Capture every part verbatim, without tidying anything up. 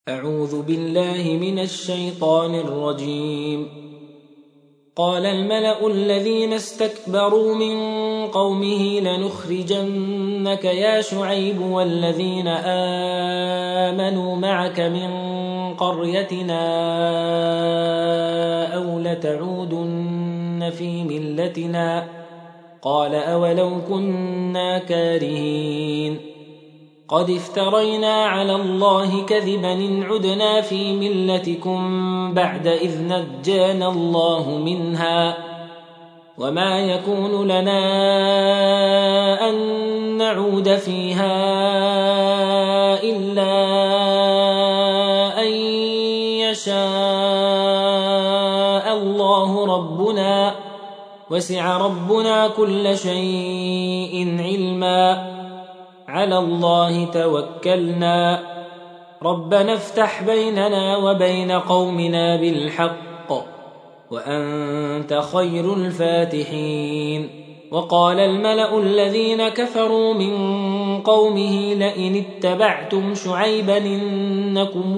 أعوذ بالله من الشيطان الرجيم. قال الملأ الذين استكبروا من قومه لنخرجنك يا شعيب والذين آمنوا معك من قريتنا أو لتعودن في ملتنا قال أولو كنا كارهين قد افترينا على الله كذبا إن عدنا في ملتكم بعد إذ نجانا الله منها وما يكون لنا أن نعود فيها إلا أن يشاء الله ربنا وسع ربنا كل شيء علما على الله توكلنا ربنا افتح بيننا وبين قومنا بالحق وأنت خير الفاتحين. وقال الملأ الذين كفروا من قومه لئن اتبعتم شعيبا إنكم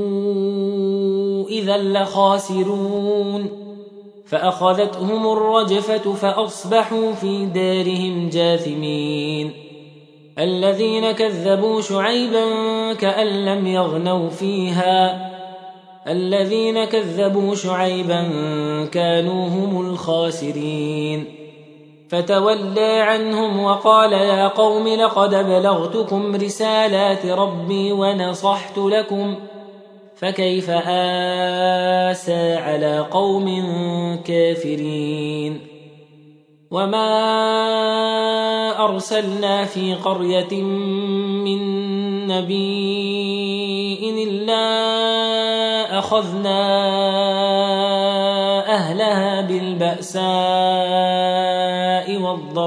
إذا لخاسرون فأخذتهم الرجفة فأصبحوا في دارهم جاثمين. الذين كذبوا شعيبا كأن لم يغنوا فيها الذين كذبوا شعيبا كانوا هم الخاسرين. فتولى عنهم وقال يا قوم لقد بلغتكم رسالات ربي ونصحت لكم فكيف آسى على قوم كافرين. وما أرسلنا في قرية من نبي إلا أخذنا أهلها بالبأساء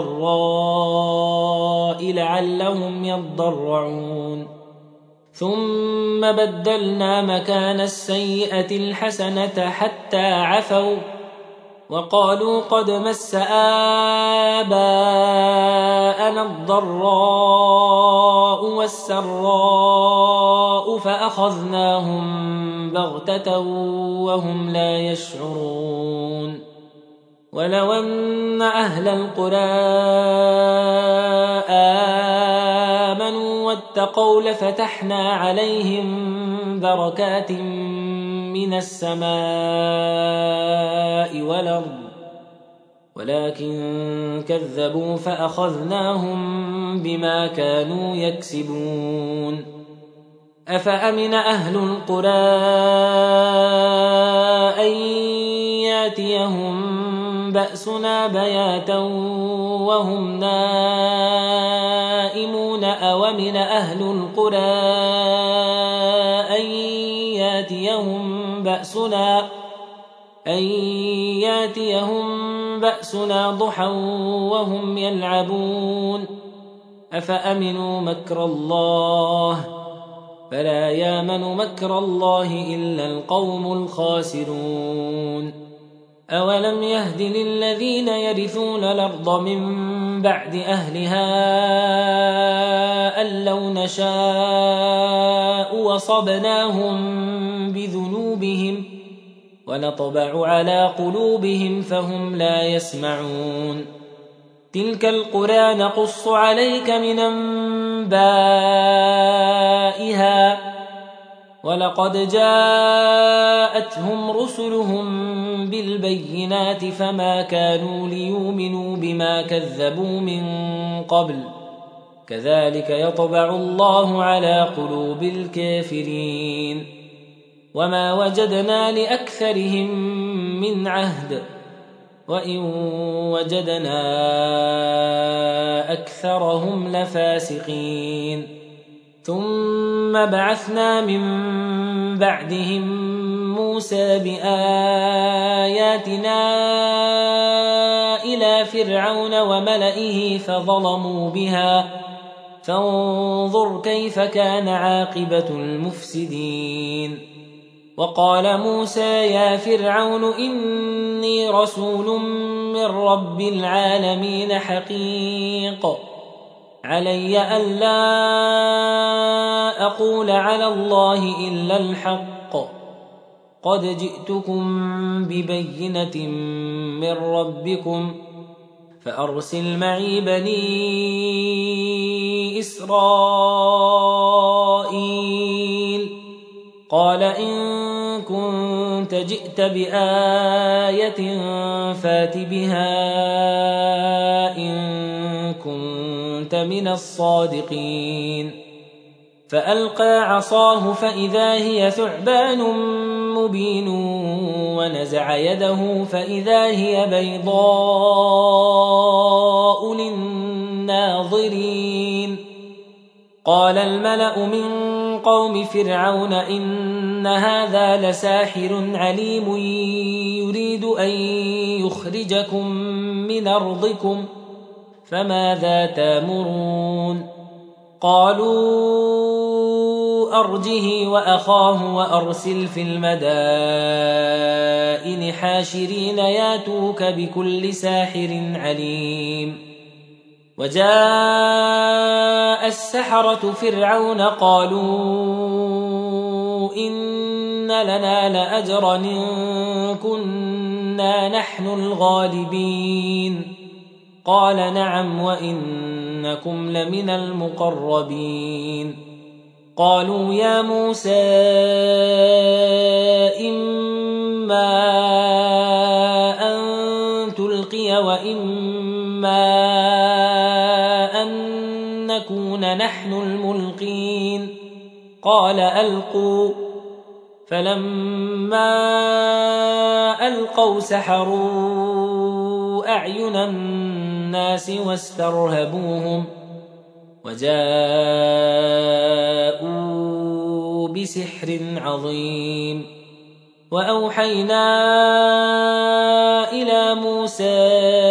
والضراء لعلهم يضرعون ثم بدلنا مكان السيئة الحسنة حتى عفوا وقالوا قد مس آباءنا الضراء والسراء فأخذناهم بغتة وهم لا يشعرون. ولو أن أهل القرى آمنوا واتقوا لفتحنا عليهم بركات من السماء والأرض ولكن كذبوا فأخذناهم بما كانوا يكسبون. أفأمن أهل القرى أن ياتيهم بأسنا بياتا وهم نائمون أومن أهل القرى أن ياتيهم بأسنا أن ياتيهم بأسنا ضحى وهم يلعبون أفأمنوا مكر الله فلا يامن مكر الله إلا القوم الخاسرون. أولم يهد للذين يرثون الأرض من بعد أهلها أن لو نشاء وصبناهم بذنوبهم ونطبع على قلوبهم فهم لا يسمعون. تلك القرى نقص عليك من أنبائها ولقد جاءتهم رسلهم بالبينات فما كانوا ليؤمنوا بما كذبوا من قبل كذلك يطبع الله على قلوب الكافرين. وما وجدنا لأكثرهم من عهد وإن وجدنا أكثرهم لفاسقين. ثم بعثنا من بعدهم موسى بآياتنا إلى فرعون وملئه فظلموا بها فانظر كيف كان عاقبة المفسدين. وقال موسى يا فرعون إني رسول من رب العالمين حقيق علي ألا أقول على الله إلا الحق قد جئتكم ببينة من ربكم فأرسل معي بني إسرائيل قال إن كنت جئت بآية فات بها إن كنت من الصادقين فألقى عصاه فإذا هي ثعبان مبين ونزع يده فإذا هي بيضاء للناظرين قال الملأ من قوم فرعون إن هذا لساحر عليم يريد أن يخرجكم من أرضكم فماذا تامرون قالوا أرجه وأخاه وأرسل في المدائن حاشرين ياتوك بكل ساحر عليم وجاء السحرة فرعون قالوا إن لنا لأجرا إن كنا نحن الغالبين قال نعم وإنكم لمن المقربين قالوا يا موسى إما أن تلقي وإما أن نكون نحن الملقين قال ألقوا فلما ألقوا سحروا أعين الناس واسترهبوهم وجاءوا بسحر عظيم وأوحينا إلى موسى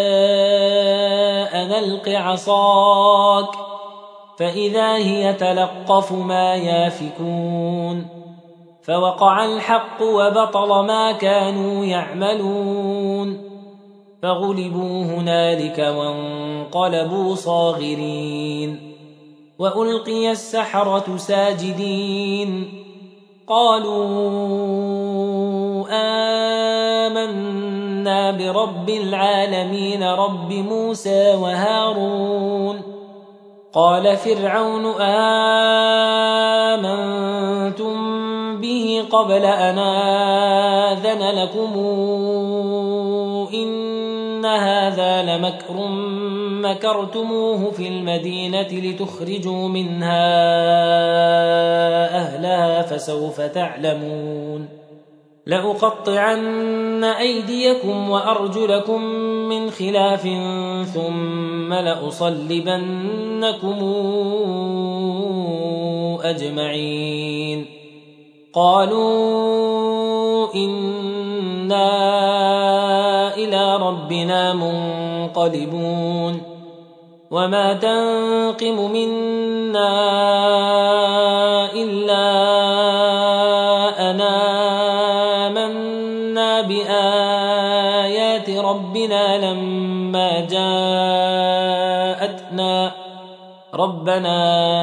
أن ألق عصاك فإذا هي تلقف ما يافكون فوقع الحق وبطل ما كانوا يعملون فغلبوا هنالك وانقلبوا صاغرين وألقي السحرة ساجدين قالوا آمنا برب العالمين رب موسى وهارون قال فرعون آمنتم به قبل أن آذن لكم إن هذا لمكر مكرتموه في المدينة لتخرجوا منها أهلها فسوف تعلمون لأقطعن أيديكم وأرجلكم من خلاف ثم لأصلبنكم أجمعين قالوا إنا إلى ربنا منقلبون وما تنقم منا إلا أن آمنا بآيات ربنا لما جاءتنا ربنا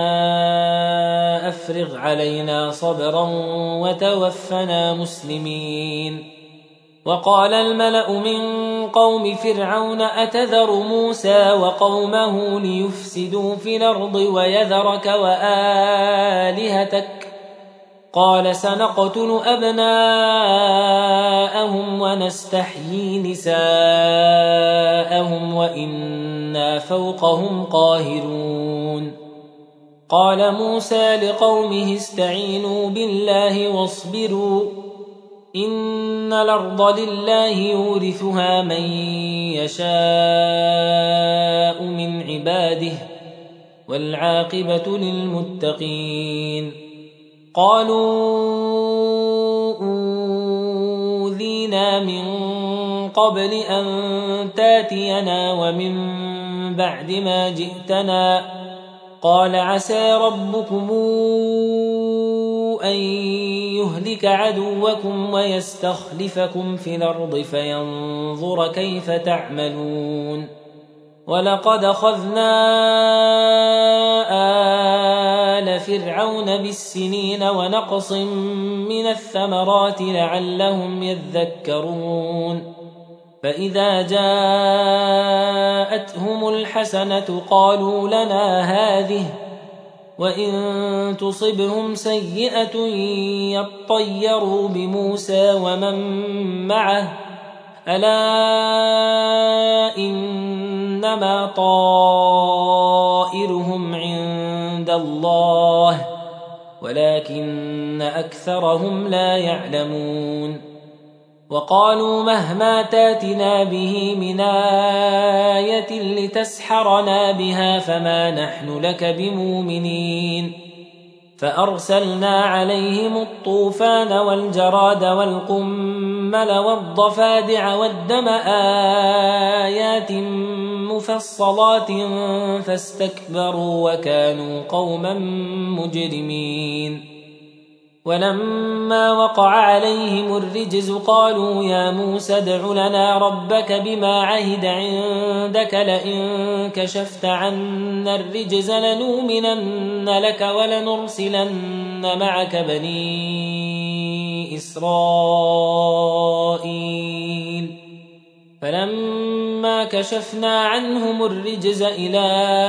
أفرغ علينا صبرا وتوفنا مسلمين وقال الملأ من قوم فرعون أتذر موسى وقومه ليفسدوا في الأرض ويذرك وآلهتك قال سنقتل أبناءهم ونستحيي نساءهم وإنا فوقهم قاهرون قال موسى لقومه استعينوا بالله واصبروا إن الأرض لله يورثها من يشاء من عباده والعاقبة للمتقين قالوا أوذينا من قبل أن تاتينا ومن بعد ما جئتنا قال عسى ربكم أن يهلك عدوكم ويستخلفكم في الأرض فينظر كيف تعملون ولقد أخذنا آل فرعون بالسنين ونقص من الثمرات لعلهم يذكرون فإذا جاءتهم الحسنة قالوا لنا هذه وإن تصبهم سيئة يطيروا بموسى ومن معه ألا إنما طائرهم عند الله ولكن أكثرهم لا يعلمون وقالوا مهما تاتنا به من آية لتسحرنا بها فما نحن لك بمؤمنين فأرسلنا عليهم الطوفان والجراد والقمل والضفادع والدم آيات مفصلات فاستكبروا وكانوا قوما مجرمين ولما وقع عليهم الرجز قالوا يا موسى ادع لنا ربك بما عهد عندك لئن كشفت عنا الرجز لنؤمنن لك ولنرسلن معك بني إسرائيل فلما كشفنا عنهم الرجز إلى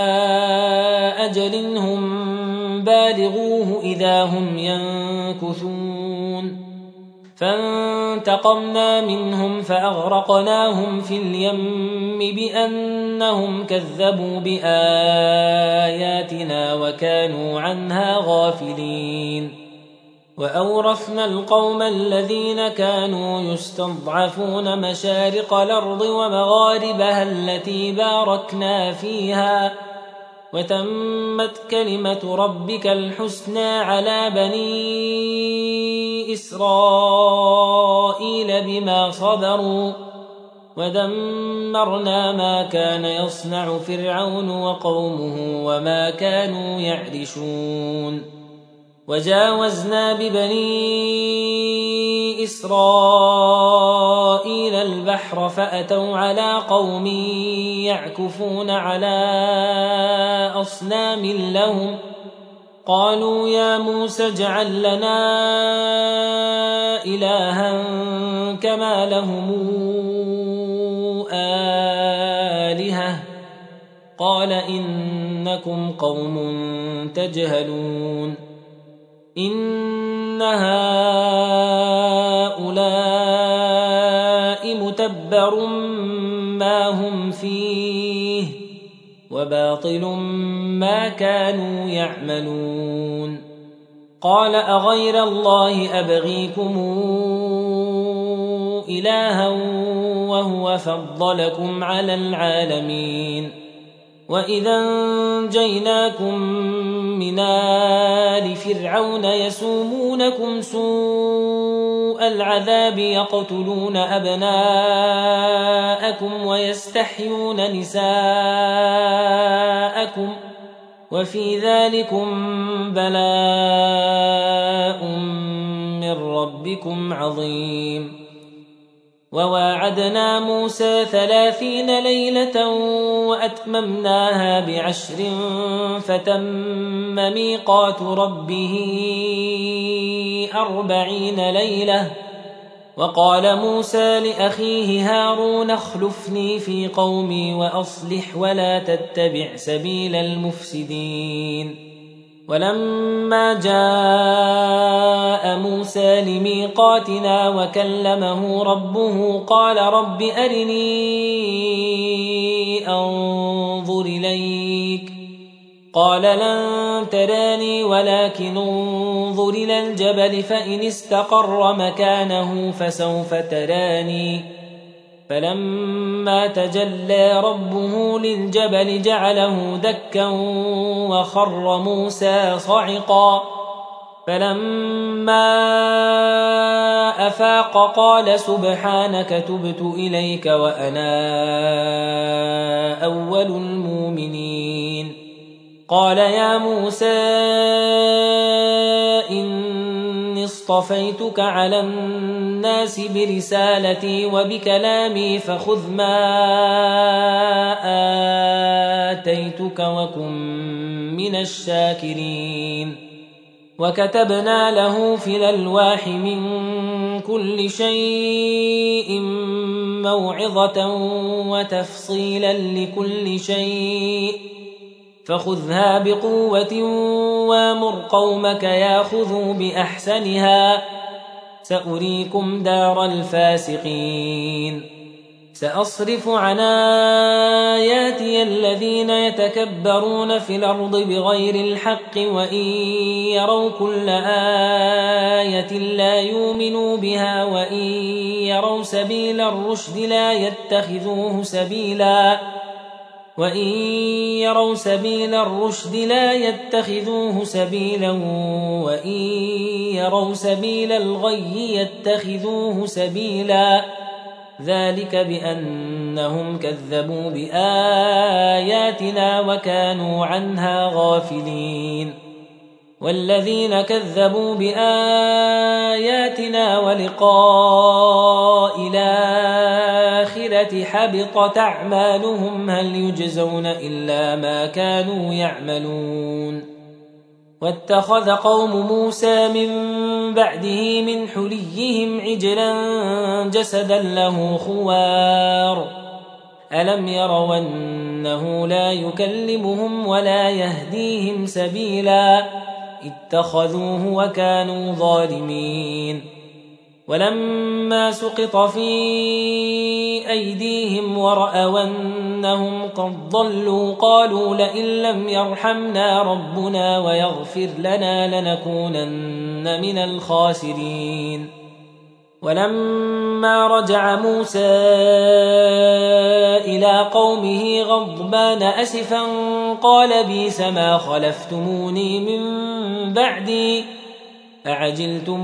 أجل هم بالغوه إذا هم ينكثون فانتقمنا منهم فأغرقناهم في اليم بأنهم كذبوا بآياتنا وكانوا عنها غافلين وأورثنا القوم الذين كانوا يستضعفون مشارق الأرض ومغاربها التي باركنا فيها وتمت كلمة ربك الحسنى على بني إسرائيل بما صبروا ودمرنا ما كان يصنع فرعون وقومه وما كانوا يعرشون وجاوزنا ببني إسرائيل البحر فأتوا على قوم يعكفون على أصنام لهم قالوا يا موسى اجعل لنا إلها كما لهم آلهة قال إنكم قوم تجهلون إن هؤلاء متبر ما هم فيه وباطل ما كانوا يعملون قال أغير الله أبغيكم إلها وهو فضلكم على العالمين وإذا انجيناكم من آل فرعون يسومونكم سوء العذاب يقتلون أبناءكم ويستحيون نساءكم وفي ذلكم بلاء من ربكم عظيم وواعدنا موسى ثلاثين ليلة وأتممناها بعشر فتم ميقات ربه أربعين ليلة وقال موسى لأخيه هارون اخلفني في قومي وأصلح ولا تتبع سبيل المفسدين ولما جاء موسى لميقاتنا وكلمه ربه قال رب أرني أنظر إليك قال لن تراني ولكن انظر إلى الجبل فإن استقر مكانه فسوف تراني فلما تجلى ربه للجبل جعله دكا وخر موسى صعقا فلما أفاق قال سبحانك تبت إليك وأنا أول المؤمنين قال يا موسى إني اصطفيتك على الناس برسالتي وبكلامي فخذ ما آتيتك وكن من الشاكرين. وكتبنا له في الألواح من كل شيء موعظة وتفصيلا لكل شيء فخذها بقوة وامر قومك ياخذوا بأحسنها سأريكم دار الفاسقين. سأصرف عن آياتي الذين يتكبرون في الأرض بغير الحق وإن يروا كل آية لا يؤمنوا بها وإن يروا سبيل الرشد لا يتخذوه سبيلا وإن يروا سبيل الرشد لا يتخذوه سبيلا وإن يروا سبيل الغي يتخذوه سبيلا ذلك بأنهم كذبوا بآياتنا وكانوا عنها غافلين. والذين كذبوا بآياتنا ولقاء الآخرة حبطت أعمالهم هل يجزون إلا ما كانوا يعملون. واتخذ قوم موسى من بعده من حليهم عجلا جسدا له خوار ألم يروا أنه لا يكلمهم ولا يهديهم سبيلا اتخذوه وكانوا ظالمين. ولما سقط في أيديهم ورأوا أنهم قد ضلوا قالوا لئن لم يرحمنا ربنا ويغفر لنا لنكونن من الخاسرين. ولما رجع موسى إلى قومه غضبان أسفا قال بئس ما خلفتموني من بعدي أعجلتم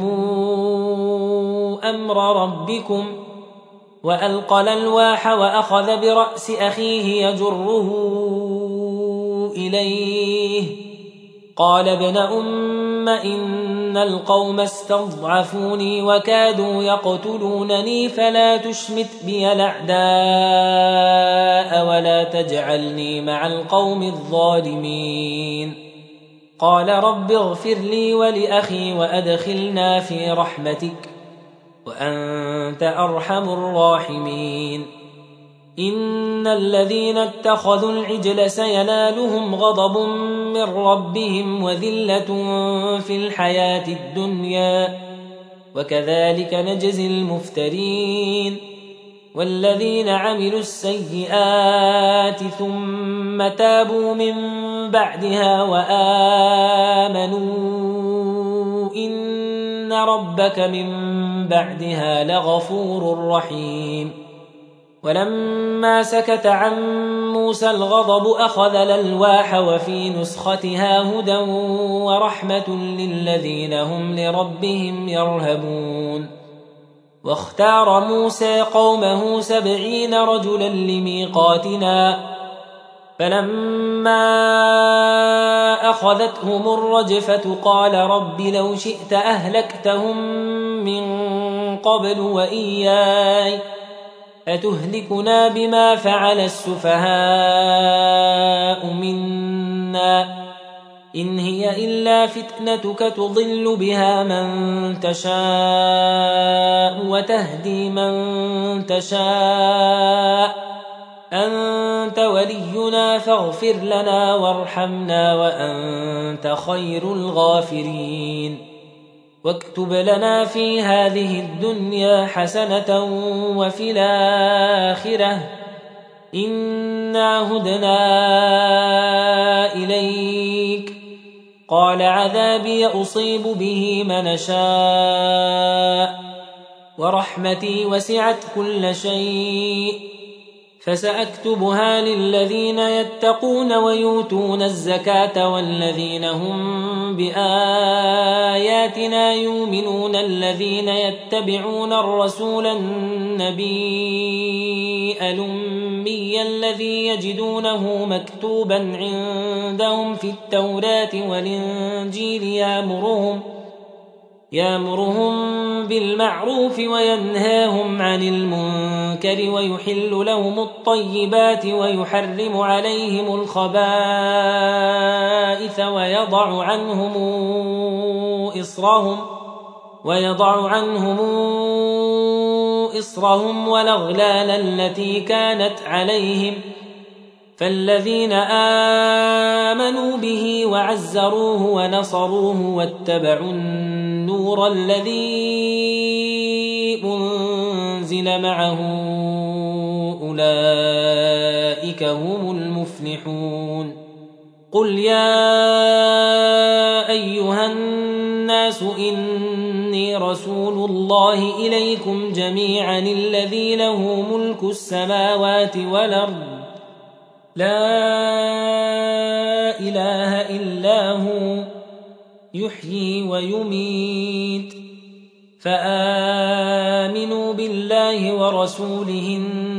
أمر ربكم وألقى الألواح وأخذ برأس أخيه يجره إليه قال ابن أم إن القوم استضعفوني وكادوا يقتلونني فلا تشمت بي الأعداء ولا تجعلني مع القوم الظالمين. قال رب اغفر لي ولأخي وأدخلنا في رحمتك وأنت أرحم الراحمين. إن الذين اتخذوا العجل سينالهم غضب من ربهم وذلة في الحياة الدنيا وكذلك نجزي المفترين. والذين عملوا السيئات ثم تابوا من بعدها وآمنوا إن ربك من بعدها لغفور رحيم. ولما سكت عن موسى الغضب أخذ الألواح وفي نسختها هدى ورحمة للذين هم لربهم يرهبون. واختار موسى قومه سبعين رجلا لميقاتنا فلما أخذتهم الرجفة قال رب لو شئت أهلكتهم من قبل وإياي أتهلكنا بما فعل السفهاء منا إن هي إلا فتنتك تضل بها من تشاء وتهدي من تشاء أنت ولينا فاغفر لنا وارحمنا وأنت خير الغافرين. واكتب لنا في هذه الدنيا حسنة وفي الآخرة إنا هدنا إليك قال عذابي أصيب به من شاء ورحمتي وسعت كل شيء فسأكتبها للذين يتقون ويؤتون الزكاة والذين هم بآياتنا يؤمنون الذين يتبعون الرسول النبي الأمي الذي يجدونه مكتوبا عندهم في التوراة والإنجيل يأمرهم يأمرهم بالمعروف وينهاهم عن المنكر ويحل لهم الطيبات ويحرم عليهم الخبائث ويضع عنهم إصرهم ويضع عنهم إصرهم والأغلال التي كانت عليهم فالذين آمنوا به وعزروه ونصروه واتبعوا النور الذي أنزل معه أولئك هم المفلحون قل يا أيها الناس إني رسول الله إليكم جميعا الذي له ملك السماوات والأرض لا إله إلا هو يحيي ويميت فآمنوا بالله ورسوله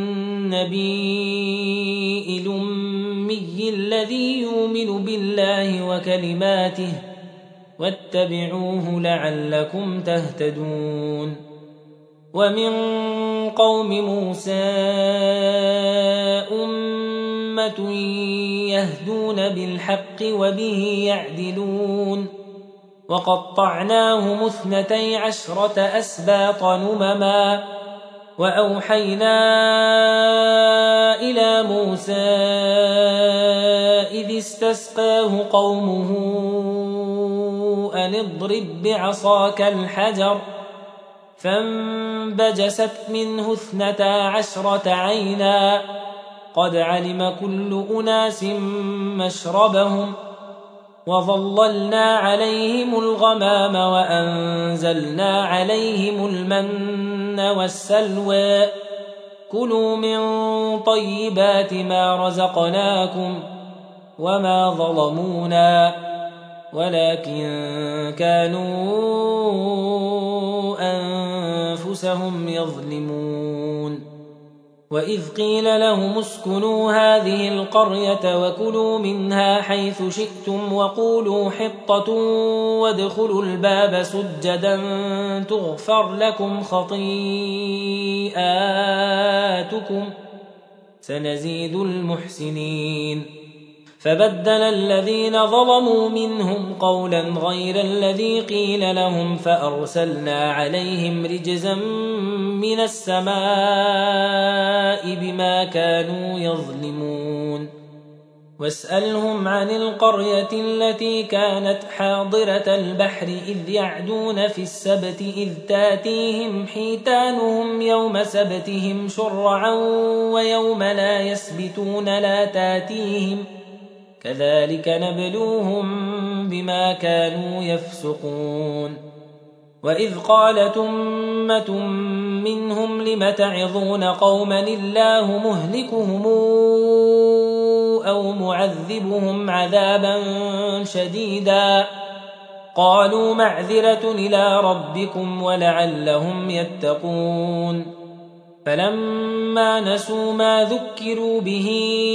النبي الأمي الذي يؤمن بالله وكلماته واتبعوه لعلكم تهتدون ومن قوم موسى أمة يهدون بالحق وبه يعدلون وقطعناهم اثنتي عشرة أسباط نمما وأوحينا إلى موسى إذ استسقاه قومه أن اضرب بعصاك الحجر فانبجست منه اثنتا عشرة عينا قد علم كل أناس مشربهم وظللنا عليهم الغمام وأنزلنا عليهم المن والسلوى كلوا من طيبات ما رزقناكم وما ظلمونا ولكن كانوا أنفسهم يظلمون وإذ قيل لهم اسكنوا هذه القرية وكلوا منها حيث شئتم وقولوا حطة وادخلوا الباب سجدا تغفر لكم خطيئاتكم سنزيد المحسنين فبدل الذين ظلموا منهم قولا غير الذي قيل لهم فأرسلنا عليهم رجزا من السماء بما كانوا يظلمون واسألهم عن القرية التي كانت حاضرة البحر إذ يعدون في السبت إذ تاتيهم حيتانهم يوم سبتهم شرعا ويوم لا يسبتون لا تاتيهم كذلك نبلوهم بما كانوا يفسقون وإذ قالت أمة منهم لم تعظون قوما الله مهلكهم أو معذبهم عذابا شديدا قالوا معذرة إلى ربكم ولعلهم يتقون فلما نسوا ما ذكروا به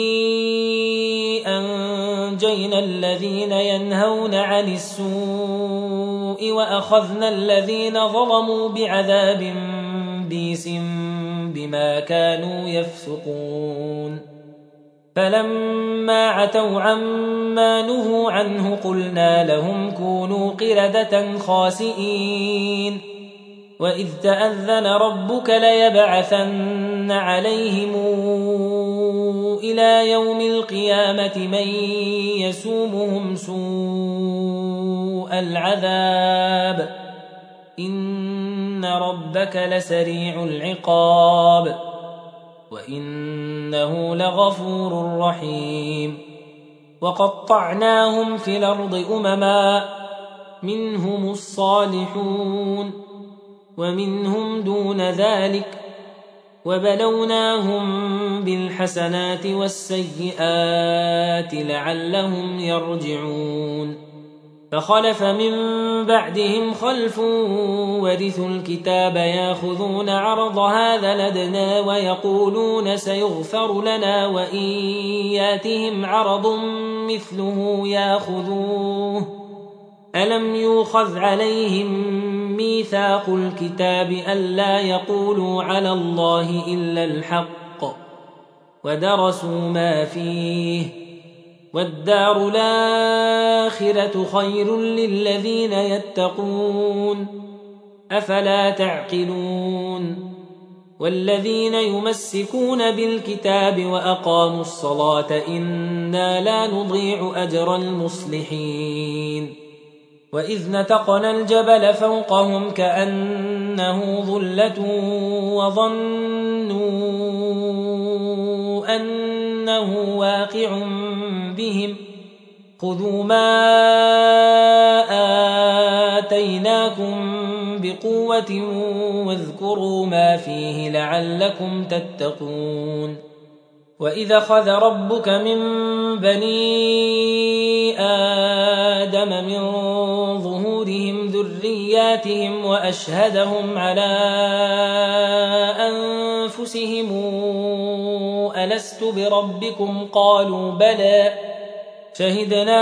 أنجينا الذين ينهون عن السوء وأخذنا الذين ظلموا بعذاب بئس بما كانوا يفسقون فلما عتوا عما نهوا عنه قلنا لهم كونوا قردة خاسئين وإذ تأذن ربك ليبعثن عليهم إلى يوم القيامة من يسومهم سوء العذاب إن ربك لسريع العقاب وإنه لغفور رحيم وقطعناهم في الأرض أمما منهم الصالحون ومنهم دون ذلك وبلوناهم بالحسنات والسيئات لعلهم يرجعون فخلف من بعدهم خلف ورثوا الكتاب ياخذون عرض هذا الأدنى ويقولون سيغفر لنا وإن ياتهم عرض مثله ياخذوه ألم يؤخذ عليهم ميثاق الكتاب ألا يقولوا على الله إلا الحق ودرسوا ما فيه والدار الآخرة خير للذين يتقون أفلا تعقلون والذين يمسكون بالكتاب وأقاموا الصلاة إنا لا نضيع أجر المصلحين وإذ نتقنا الجبل فوقهم كأنه ظلة وظنوا أنه واقع بهم خذوا ما آتيناكم بقوة واذكروا ما فيه لعلكم تتقون وإذا أخذ ربك من بني آدم من ظهورهم ذرياتهم وأشهدهم على أنفسهم ألست بربكم قالوا بلى شهدنا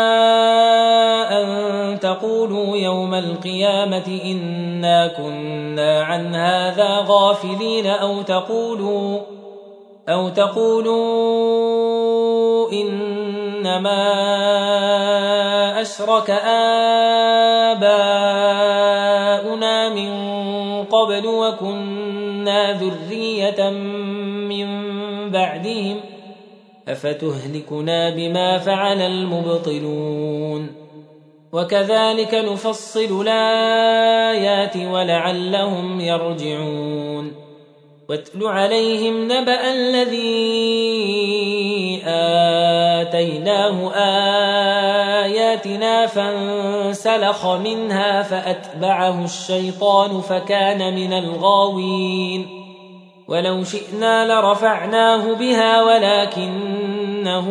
أن تقولوا يوم القيامة إنا كنا عن هذا غافلين أو تقولوا أو تقولوا إنما أشرك آباؤنا من قبل وكنا ذرية من بعدهم أفتهلكنا بما فعل المبطلون وكذلك نفصل الآيات ولعلهم يرجعون واتل عليهم نبأ الذي آتيناه آياتنا فانسلخ منها فأتبعه الشيطان فكان من الغاوين ولو شئنا لرفعناه بها ولكنه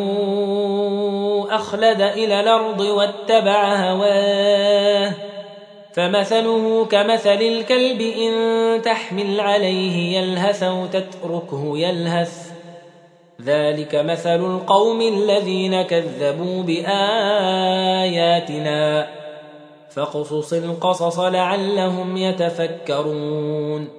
أخلد إلى الأرض واتبع هواه فمثله كمثل الكلب إن تحمل عليه يلهث أو تتركه يلهث ذلك مثل القوم الذين كذبوا بآياتنا فاقصص القصص لعلهم يتفكرون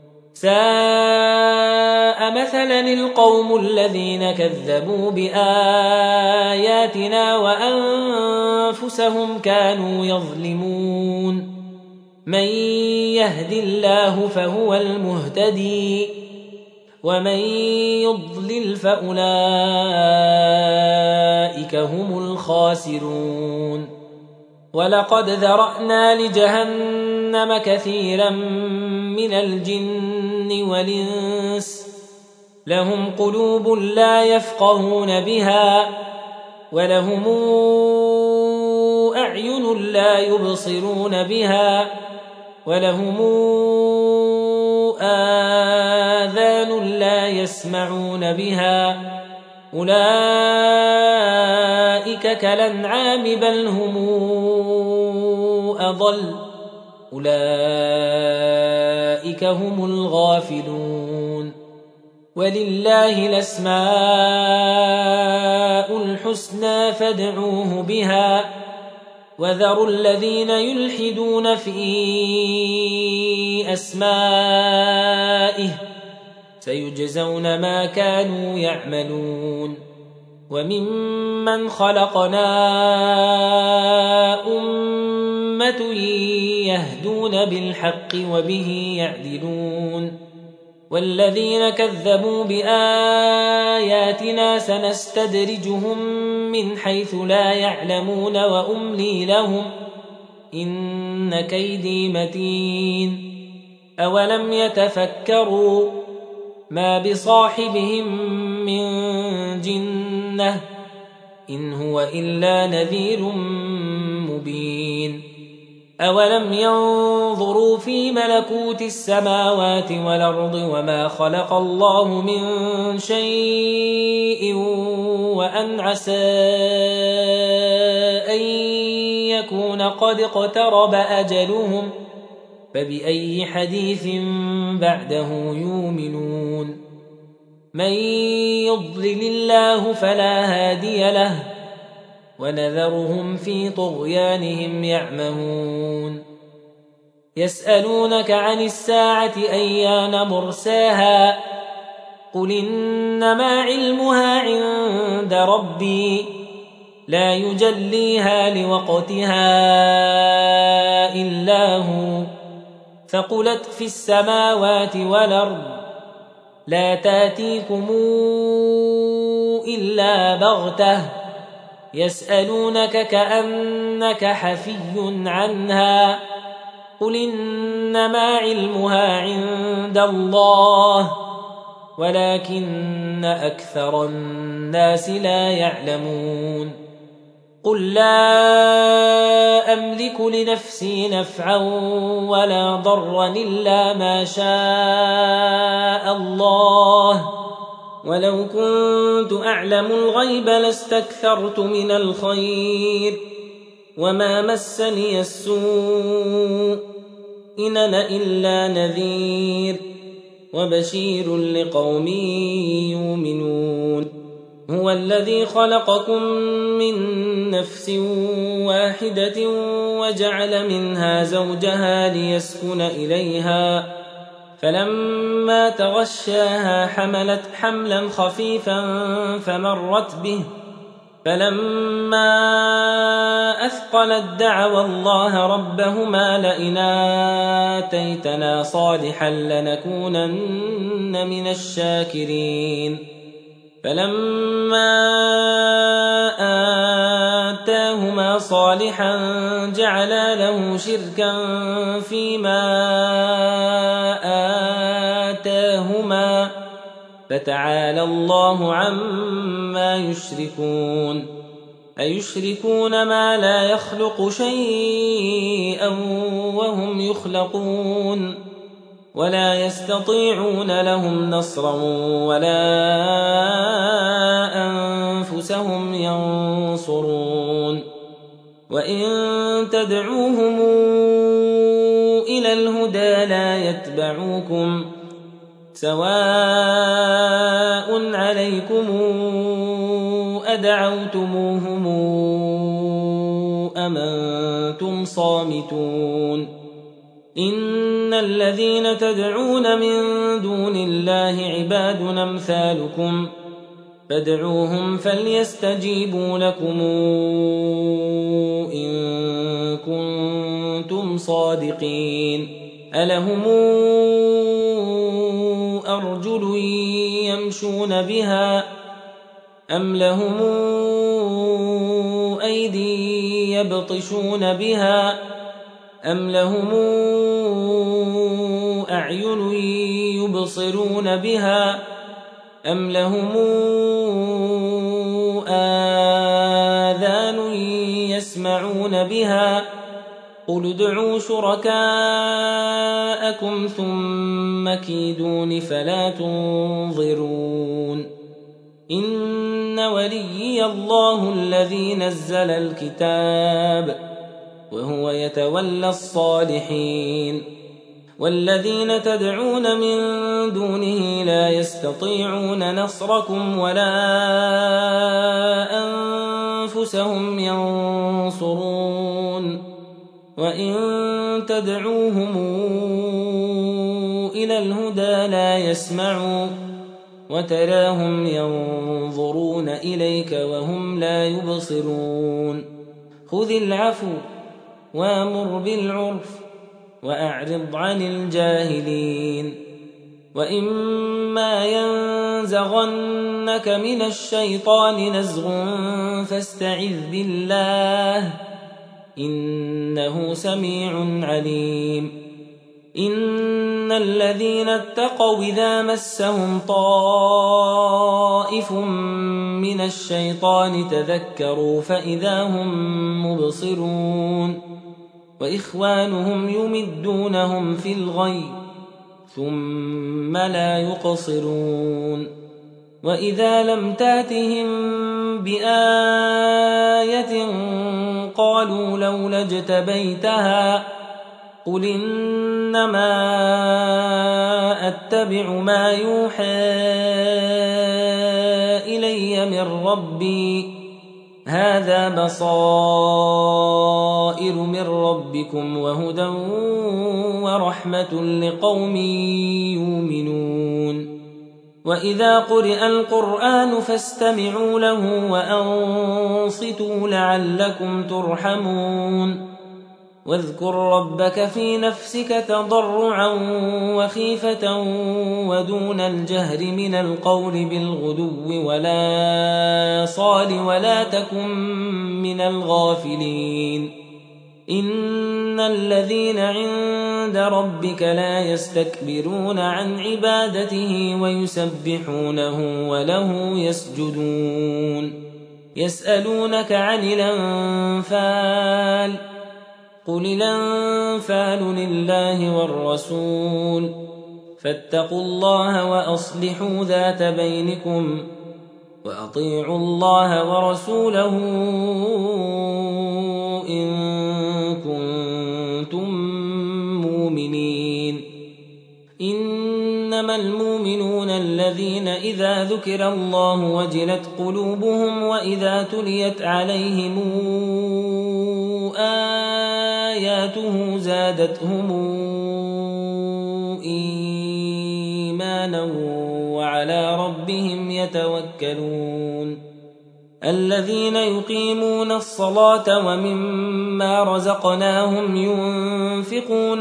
ساء مثلا القوم الذين كذبوا بآياتنا وأنفسهم كانوا يظلمون من يهد الله فهو المهتدي ومن يضلل فأولئك هم الخاسرون ولقد ذرأنا لجهنم كثيرا من الجن والإنس لهم قلوب لا يفقهون بها ولهم أعين لا يبصرون بها ولهم آذان لا يسمعون بها أولئك كالأنعام بل هم أضل أولئك هم الغافلون ولله الأسماء الحسنى فادعوه بها وذروا الذين يلحدون في أسمائه سيجزون ما كانوا يعملون وممن خلقنا أمة يهدون بالحق وبه يعدلون والذين كذبوا بآياتنا سنستدرجهم من حيث لا يعلمون وأملي لهم إن كيدي متين أولم يتفكروا ما بصاحبهم من جنة إن هو إلا نذير مبين أولم ينظروا في ملكوت السماوات والأرض وما خلق الله من شيء وأن عسى أن يكون قد اقترب أجلهم فبأي حديث بعده يؤمنون من يضلل الله فلا هادي له ونذرهم في طغيانهم يعمهون يسألونك عن الساعة أيان مرساها قل إنما علمها عند ربي لا يجليها لوقتها إلا هو ثقلت في السماوات والأرض لا تاتيكم إلا بغتة يسألونك كأنك حفي عنها قل إنما علمها عند الله ولكن أكثر الناس لا يعلمون قل لا أملك لنفسي نفعا ولا ضرا إلا ما شاء الله ولو كنت أعلم الغيب لاستكثرت من الخير وما مسني السوء إن أنا إلا نذير وبشير لقوم يؤمنون هو الذي خلقكم من نفس واحدة وجعل منها زوجها ليسكن إليها فلما تغشاها حملت حملا خفيفا فمرت به فلما أثقلت دعوا الله ربهما لئن آتيتنا صالحا لنكونن من الشاكرين فلما آتاهما صالحا جعلا له شركا فيما آتاهما فتعالى الله عما يشركون أيشركون ما لا يخلق شيئا وهم يخلقون ولا يستطيعون لهم نصرا ولا أنفسهم ينصرون وإن تدعوهم إلى الهدى لا يتبعوكم سواء عليكم أدعوتموهم أم أنتم صامتون إن الذين تدعون من دون الله عباد أمثالكم فادعوهم فليستجيبوا لكم إن كنتم صادقين ألهم أرجل يمشون بها أم لهم أيدي يبطشون بها أم لهم أعين يبصرون بها أم لهم آذان يسمعون بها قل ادعوا شركاءكم ثم كيدون فلا تنظرون إن وليي الله الذي نزل الكتاب وهو يتولى الصالحين والذين تدعون من دونه لا يستطيعون نصركم ولا أنفسهم ينصرون وإن تدعوهم إلى الهدى لا يسمعوا وتراهم ينظرون إليك وهم لا يبصرون خذ العفو وامر بالعرف وأعرض عن الجاهلين وإما ينزغنك من الشيطان نزغ فاستعذ بالله إنه سميع عليم إن الذين اتقوا إذا مسهم طائف من الشيطان تذكروا فإذا هم مبصرون وإخوانهم يمدونهم في الغي ثم لا يقصرون وإذا لم تاتهم بآية قالوا لولا اجتبيتها قل إنما أتبع ما يوحى إلي من ربي هذا بصائر من ربكم وهدى ورحمة لقوم يؤمنون وإذا قرئ القرآن فاستمعوا له وأنصتوا لعلكم ترحمون واذكر ربك في نفسك تضرعا وخيفة ودون الجهر من القول بالغدو ولا صال ولا تكن من الغافلين إن الذين عند ربك لا يستكبرون عن عبادته ويسبحونه وله يسجدون يسألونك عن الأنفال قل الأنفال لله والرسول فاتقوا الله وأصلحوا ذات بينكم وأطيعوا الله ورسوله إن كنتم مؤمنين إنما المؤمنون الذين إذا ذكر الله وجلت قلوبهم وإذا تليت عليهم آياته زادتهم إيمانا وعلى ربهم يتوكلون الذين يقيمون الصلاة ومما رزقناهم ينفقون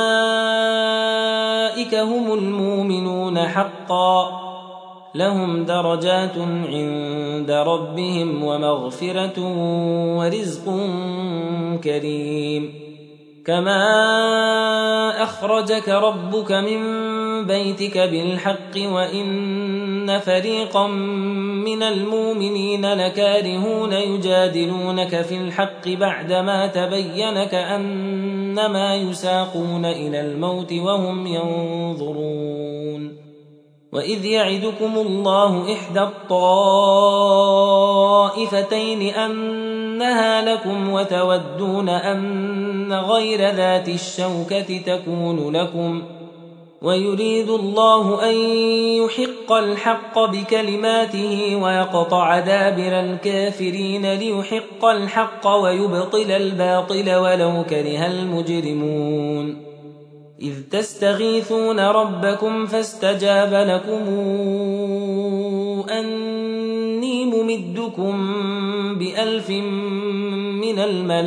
أولئك هم المؤمنون حقا لهم درجات عند ربهم ومغفرة ورزق كريم كما أخرجك ربك من بيتك بالحق وإن فريقا من المؤمنين لكارهون يجادلونك في الحق بعدما تبين كأنما يساقون إلى الموت وهم ينظرون وإذ يعدكم الله إحدى الطائفتين أنها لكم وتودون أن غير ذات الشوكة تكون لكم ويريد الله أن يحق الحق بكلماته ويقطع دابر الكافرين ليحق الحق ويبطل الباطل ولو كره المجرمون إذ تستغيثون ربكم فاستجاب لكم أني ممدكم بألف من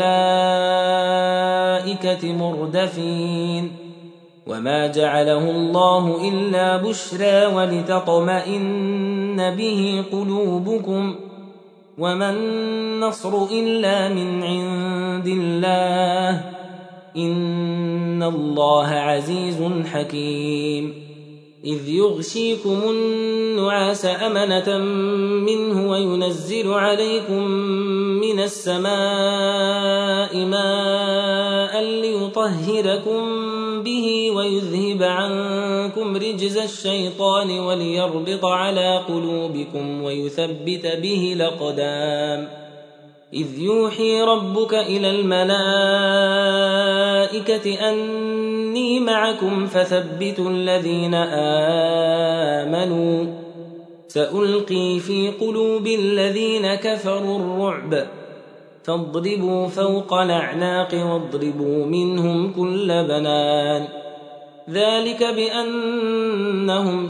الملائكة مردفين وما جعله الله إلا بشرى ولتطمئن به قلوبكم وما النصر إلا من عند الله إن الله عزيز حكيم إذ يغشيكم النعاس أمنة منه وينزل عليكم من السماء ماء ليطهركم به ويذهب عنكم رجز الشيطان وليربط على قلوبكم ويثبت به الأقدام إذ يوحي ربك إلى الملائكة أني معكم فثبتوا الذين آمنوا سألقي في قلوب الذين كفروا الرعب فاضربوا فوق الأعناق واضربوا منهم كل بنان ذلك بأنهم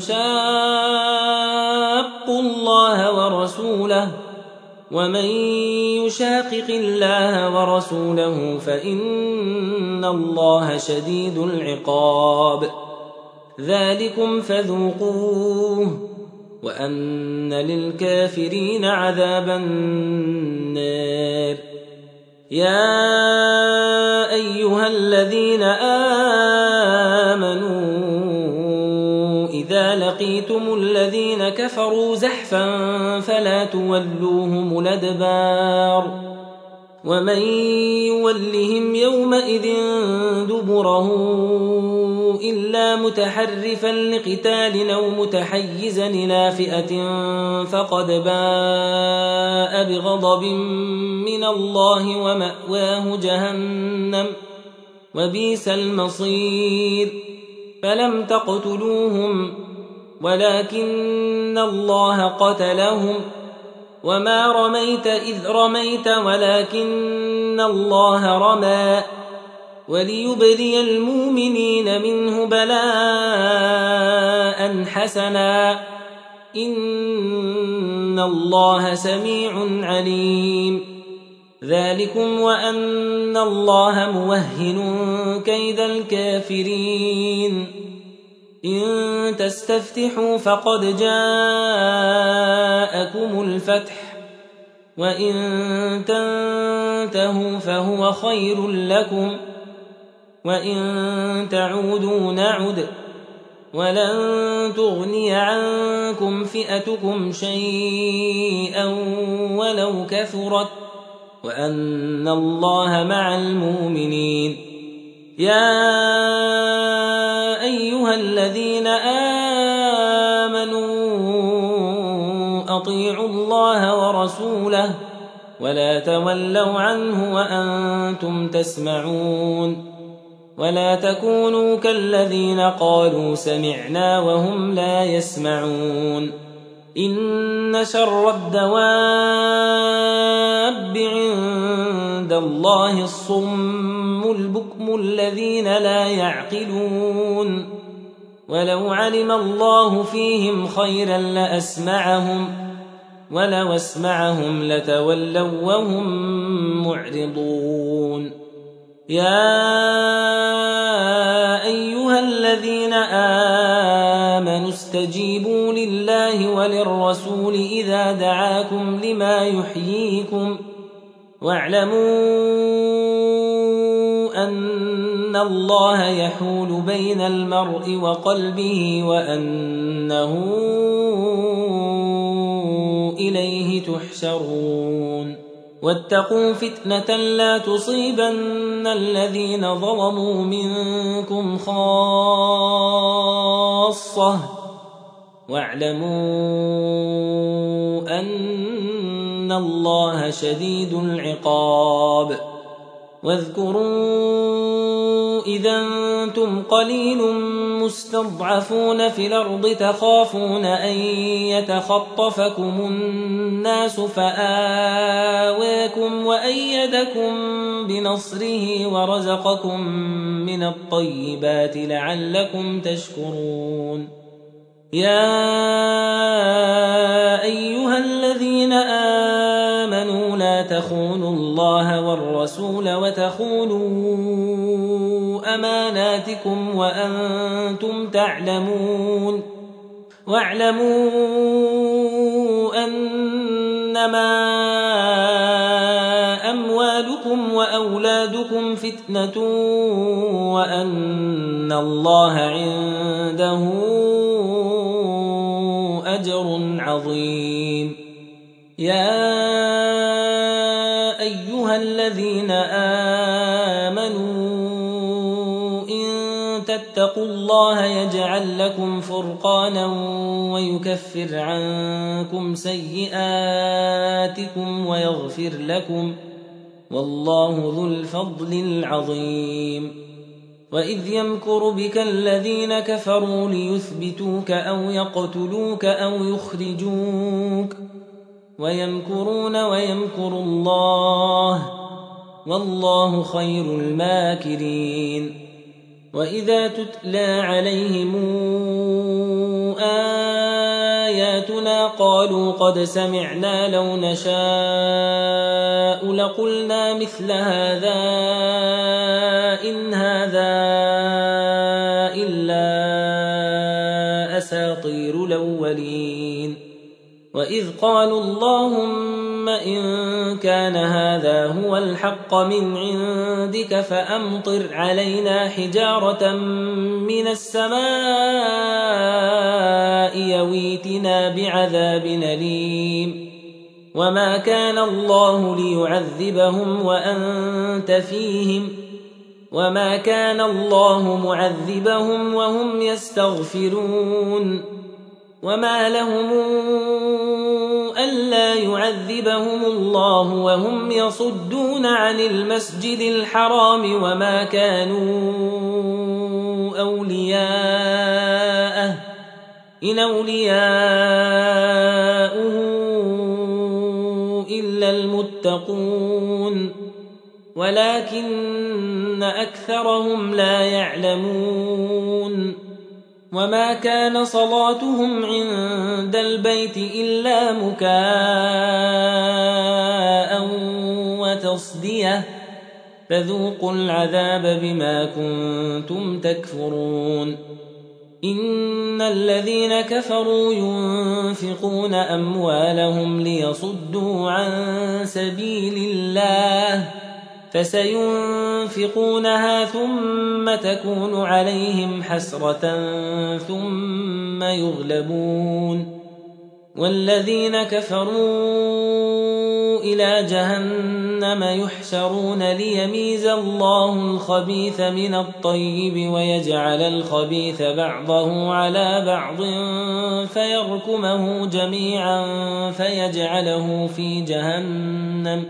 شاقوا الله ورسوله ومن يشاقق الله ورسوله فإن الله شديد العقاب ذلكم فذوقوه وأن للكافرين عذاب النار يا أيها الذين آمنوا إذا لقيتم الذين كفروا زحفا فلا تولوهم الأدبار ومن يولهم يومئذ دبره إلا متحرفا لقتال أو متحيزا إلى فئة فقد باء بغضب من الله ومأواه جهنم وبئس المصير فلم تقتلوهم ولكن الله قتلهم وما رميت إذ رميت ولكن الله رمى وليبلي المؤمنين منه بلاء حسنا إن الله سميع عليم ذلكم وأن الله موهن كيد الكافرين إن تستفتحوا فقد جاءكم الفتح وإن تنتهوا فهو خير لكم وإن تعودوا نعد ولن تغني عنكم فئتكم شيئا ولو كثرت وأن الله مع المؤمنين يا أيها الذين آمنوا أطيعوا الله ورسوله ولا تولوا عنه وأنتم تسمعون ولا تكونوا كالذين قالوا سمعنا وهم لا يسمعون إن شر الدواب عند الله الصم البكم الذين لا يعقلون ولو علم الله فيهم خيرا لأسمعهم ولو اسمعهم لتولوا وهم معرضون يا أيها الذين آمنوا استجيبوا لله وللرسول إذا دعاكم لما يحييكم واعلموا أن الله يحول بين المرء وقلبه وأنه إليه تحشرون واتقوا فتنة لا تصيبن الذين ظلموا منكم خاصة واعلموا أن الله شديد العقاب واذكروا إذا أنتم قليل مستضعفون في الأرض تخافون أن يتخطفكم الناس فآواكم وأيدكم بنصره ورزقكم من الطيبات لعلكم تشكرون يا أيها الذين آمنوا لا تخونوا الله والرسول وتخونوا أماناتكم وأنتم تعلمون واعلموا أنما أموالكم وأولادكم فتنة وأن الله عنده أجر عظيم يا أيها الذين آمنوا إن تتقوا الله يجعل لكم فرقانا ويكفر عنكم سيئاتكم ويغفر لكم والله ذو الفضل العظيم وإذ يمكر بك الذين كفروا ليثبتوك أو يقتلوك أو يخرجوك ويمكرون ويمكر الله والله خير الماكرين وإذا تتلى عليهم آياتنا قالوا قد سمعنا لو نشاء لقلنا مثل هذا إن هذا إلا أساطير الأولين وإذ قالوا اللهم إن كان هذا هو الحق من عندك فأمطر علينا حجارة من السماء يويتنا بعذاب أليم وما كان الله ليعذبهم وأنت فيهم وما كان الله معذبهم وهم يستغفرون وما لهم ألا يعذبهم الله وهم يصدون عن المسجد الحرام وما كانوا أولياءه إن أولياؤه يتقون ولكن أكثرهم لا يعلمون وما كان صلاتهم عند البيت إلا مكاء وتصدية فذوقوا العذاب بما كنتم تكفرون إن الذين كفروا ينفقون أموالهم ليصدوا عن سبيل الله فسينفقونها ثم تكون عليهم حسرة ثم يغلبون والذين كفروا إلى جهنم يحشرون ليميز الله الخبيث من الطيب ويجعل الخبيث بعضه على بعض فيركمه جميعا فيجعله في جهنم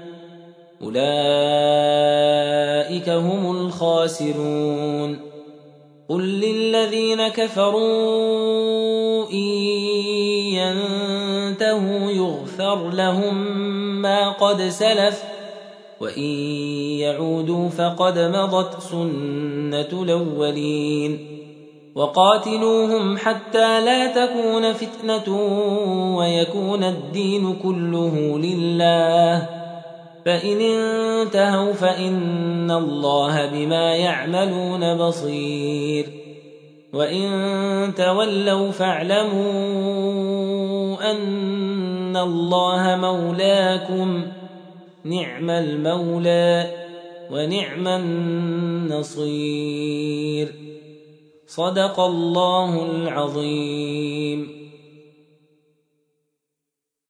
أولئك هم الخاسرون قل للذين كفروا إن ينتهوا يغفر لهم ما قد سلف وإن يعودوا فقد مضت سنة الأولين وقاتلوهم حتى لا تكون فتنة ويكون الدين كله لله فإن انتهوا فإن الله بما يعملون بصير وإن تولوا فاعلموا أن الله مولاكم نعم المولى ونعم النصير صدق الله العظيم.